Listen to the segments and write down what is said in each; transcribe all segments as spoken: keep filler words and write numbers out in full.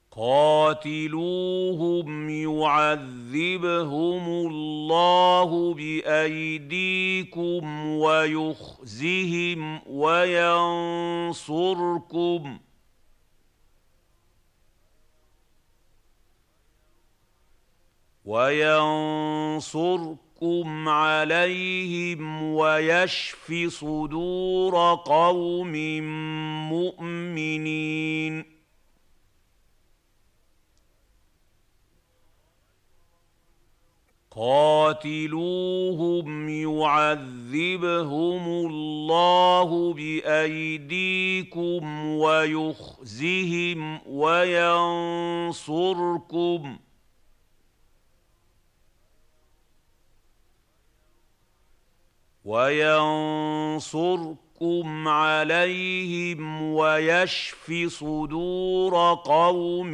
قاتلوهم يعذبهم الله بأيديكم ويخزهم وينصركم وينصركم عليهم ويشف صدور قوم مؤمنين. قاتلوهم يعذبهم الله بأيديكم ويخزهم وينصركم وينصركم عليهم ويشف صدور قوم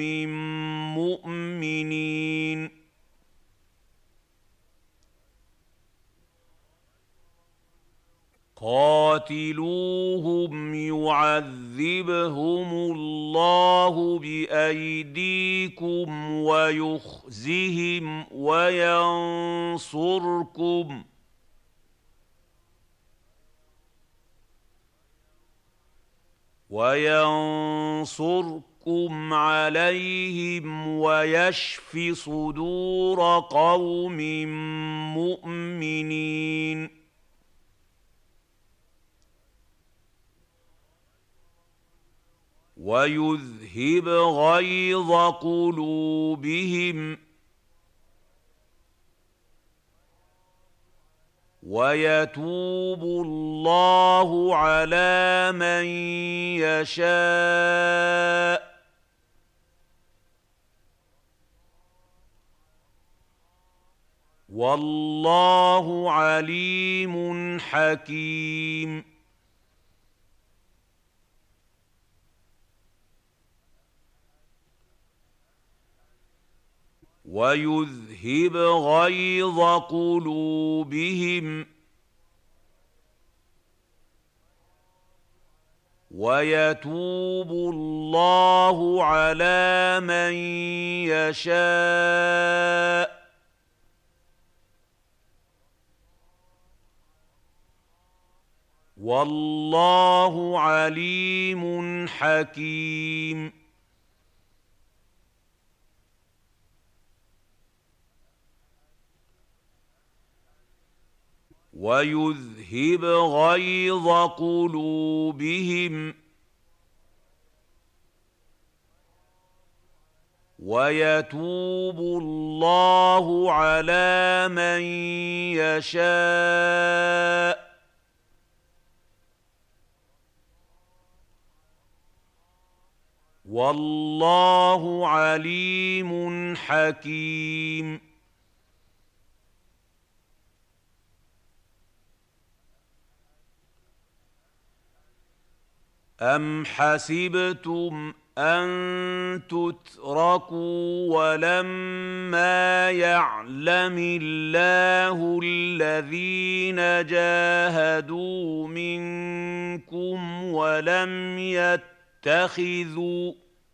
مؤمنين. قاتلوهم يعذبهم الله بأيديكم ويخزهم وينصركم وينصركم عليهم ويشف صدور قوم مؤمنين. ويذهب غيظ قلوبهم ويتوب الله على من يشاء والله عليم حكيم. ويذهب غيظ قلوبهم ويتوب الله على من يشاء والله عليم حكيم. ويذهب غيظ قلوبهم ويتوب الله على من يشاء والله عليم حكيم. أَمْ حَسِبْتُمْ أَن تُتْرَكُوا وَلَمَّا يَعْلَمِ اللَّهُ الَّذِينَ جَاهَدُوا مِنكُمْ وَلَمْ يَتَّخِذُوا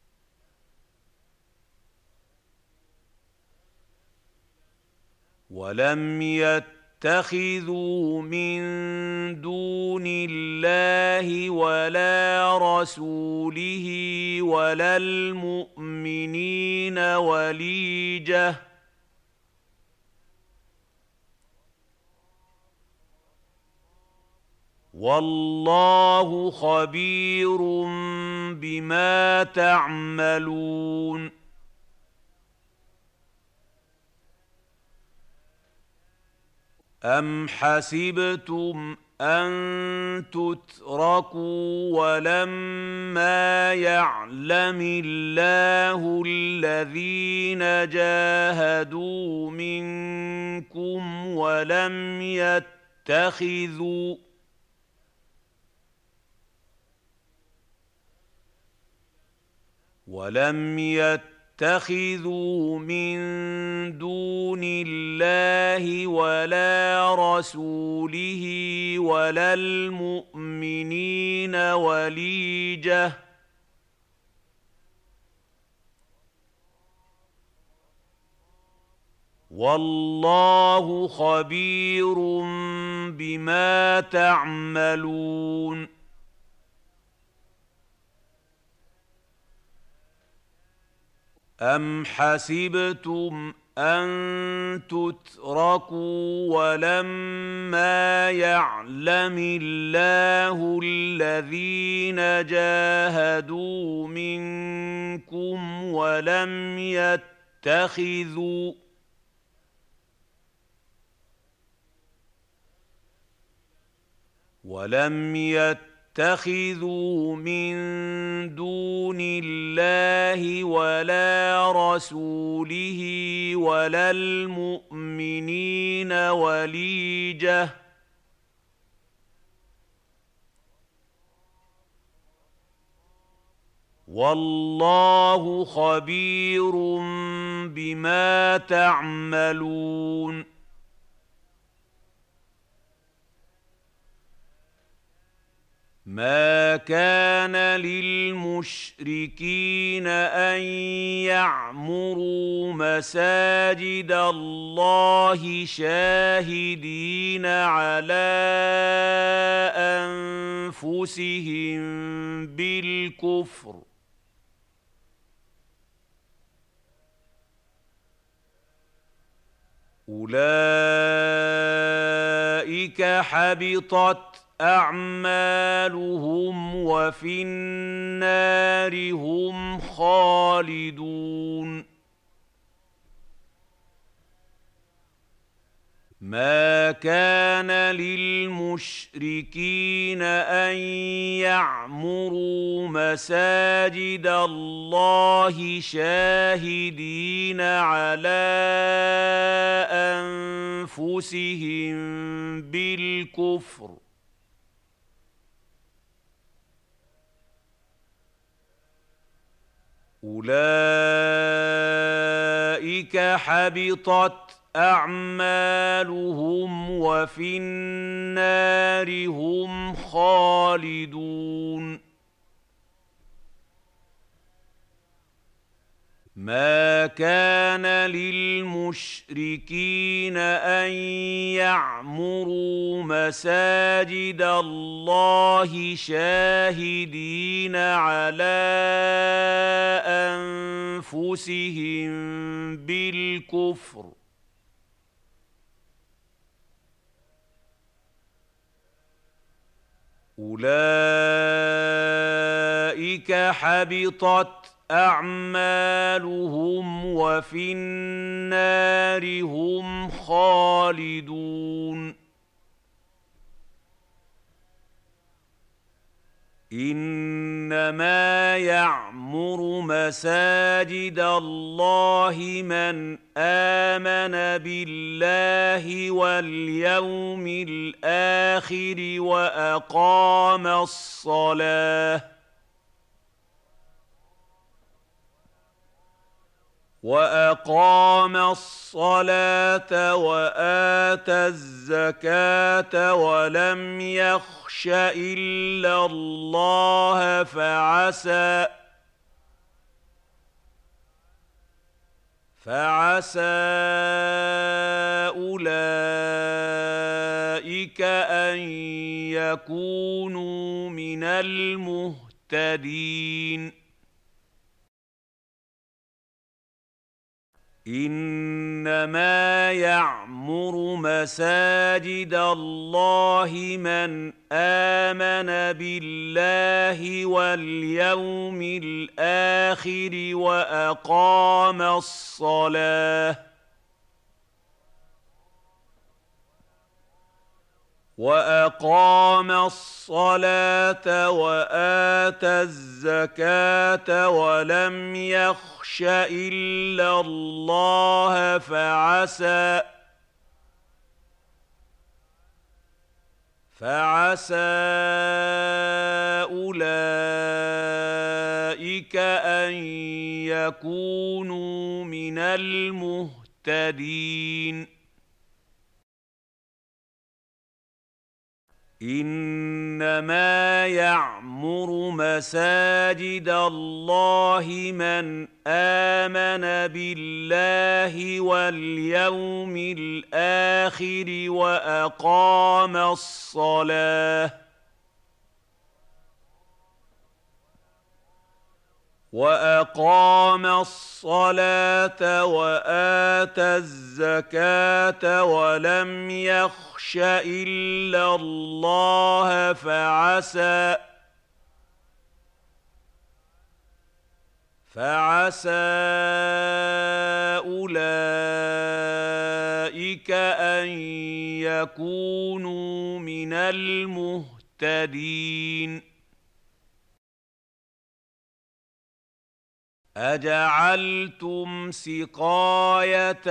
وَلَمْ يَتَّخِذُوا اتخذوا من دون الله ولا رسوله ولا المؤمنين وليجة والله خبير بما تعملون. أَمْ حَسِبْتُمْ أَن تُتْرَكُوا وَلَمَّا يَعْلَمِ اللَّهُ الَّذِينَ جَاهَدُوا مِنكُمْ وَلَمْ يَتَّخِذُوا وَلَمْ يَتَّخِذُوا اتخذوا من دون الله ولا رسوله ولا المؤمنين وليجة والله خبير بما تعملون أم حسبتم أن تتركوا ولما يعلم الله الذين جاهدوا منكم ولم يتخذوا ولم يتخذوا من دون الله ولا رسوله ولا المؤمنين وليجة والله خبير بما تعملون ما كان للمشركين أن يعمروا مساجد الله شاهدين على أنفسهم بالكفر أولئك حبطت أعمالهم وفي النار هم خالدون ما كان للمشركين أن يعمروا مساجد الله شاهدين على أنفسهم بالكفر أولئك حبطت أعمالهم وفي النار هم خالدون ما كان للمشركين أن يعمروا مساجد الله شاهدين على أنفسهم بالكفر أولئك حبطت أعمالهم وفي النار هم خالدون إنما يعمر مساجد الله من آمن بالله واليوم الآخر وأقام الصلاة وأقام الصلاة وآتى الزكاة ولم يخش إلا الله فعسى فعسى أولئك أن يكونوا من المهتدين إنما يعمر مساجد الله من آمن بالله واليوم الآخر وأقام الصلاة وأقام الصلاة وآتى الزكاة ولم يخش إلا الله فعسى فعسى أولئك أن يكونوا من المهتدين إنما يعمر مساجد الله من آمن بالله واليوم الآخر وأقام الصلاة وأقام الصلاة وآتى الزكاة ولم يخش إلا الله فعسى فعسى أولئك أن يكونوا من المهتدين. أجعلتم سقاية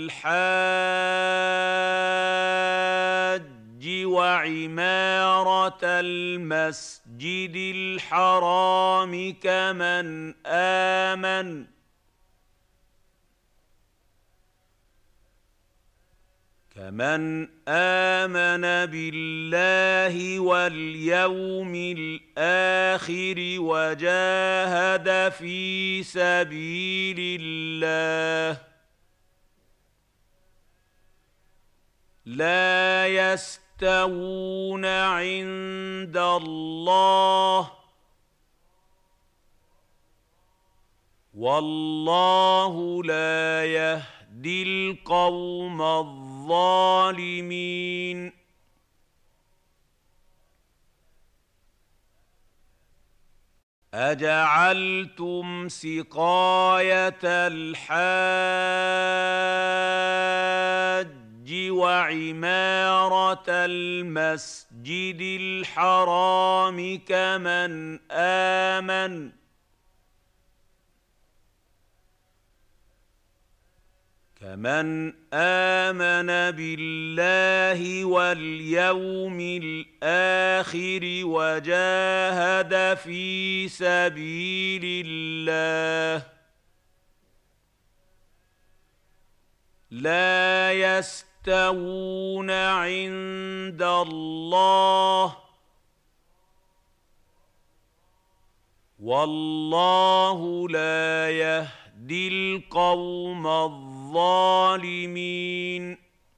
الحاج وعمارة المسجد الحرام كمن آمن كمن آمن بالله واليوم الآخر وجاهد في سبيل الله لا يستوون عند الله والله لا يهدي القوم الظالمين. أجعلتم سقاية الحاج وعمارة المسجد الحرام كمن آمن كمن آمن بالله واليوم الآخر وجاهد في سبيل الله لا يستوون عند الله والله لا يهدي القوم الظالمين.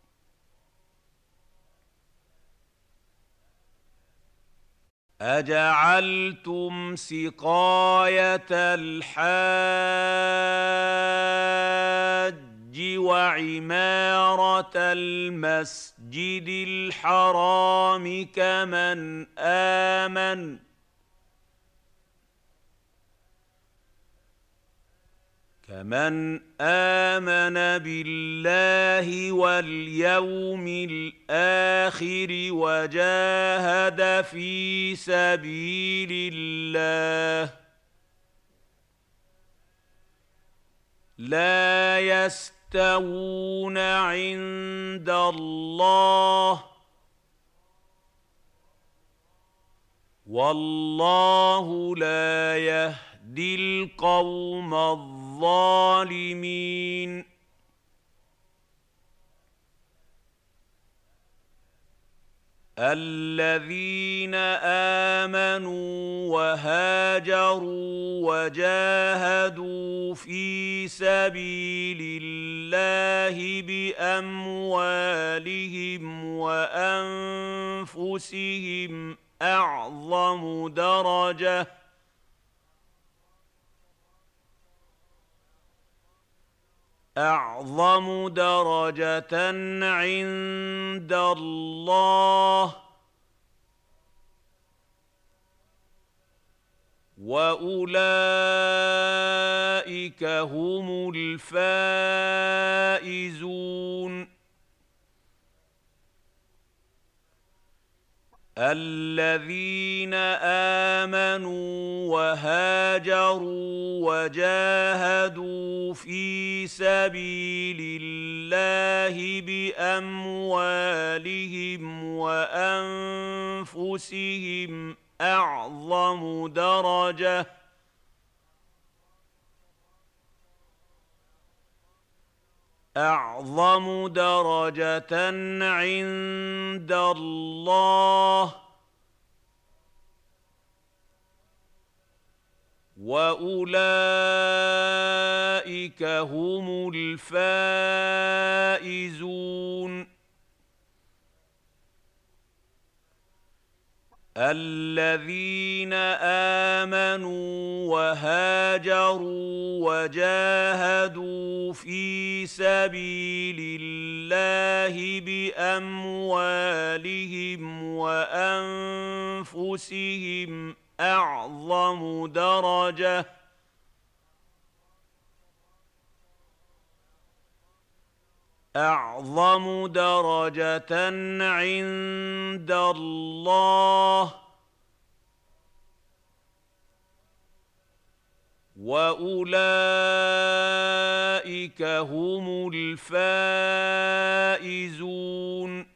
أجعلتم سقاية الحاج وعمارة المسجد الحرام كمن آمن كمن آمن بالله واليوم الآخر وجاهد في سبيل الله لا يستوون عند الله والله لا يهدي القوم الظالمين. الذين آمنوا وهاجروا وجاهدوا في سبيل الله بأموالهم وأنفسهم أعظم درجة أعظم درجة عند الله وأولئك هم الفائزون. الذين آمنوا وهاجروا وجاهدوا في سبيل الله بأموالهم وأنفسهم أعظم درجة أعظم درجة عند الله واولئك هم الفائزون. الذين امنوا وهاجروا وجاهدوا في سبيل الله باموالهم وانفسهم اعظم درجه أعظم درجة عند الله وأولئك هم الفائزون.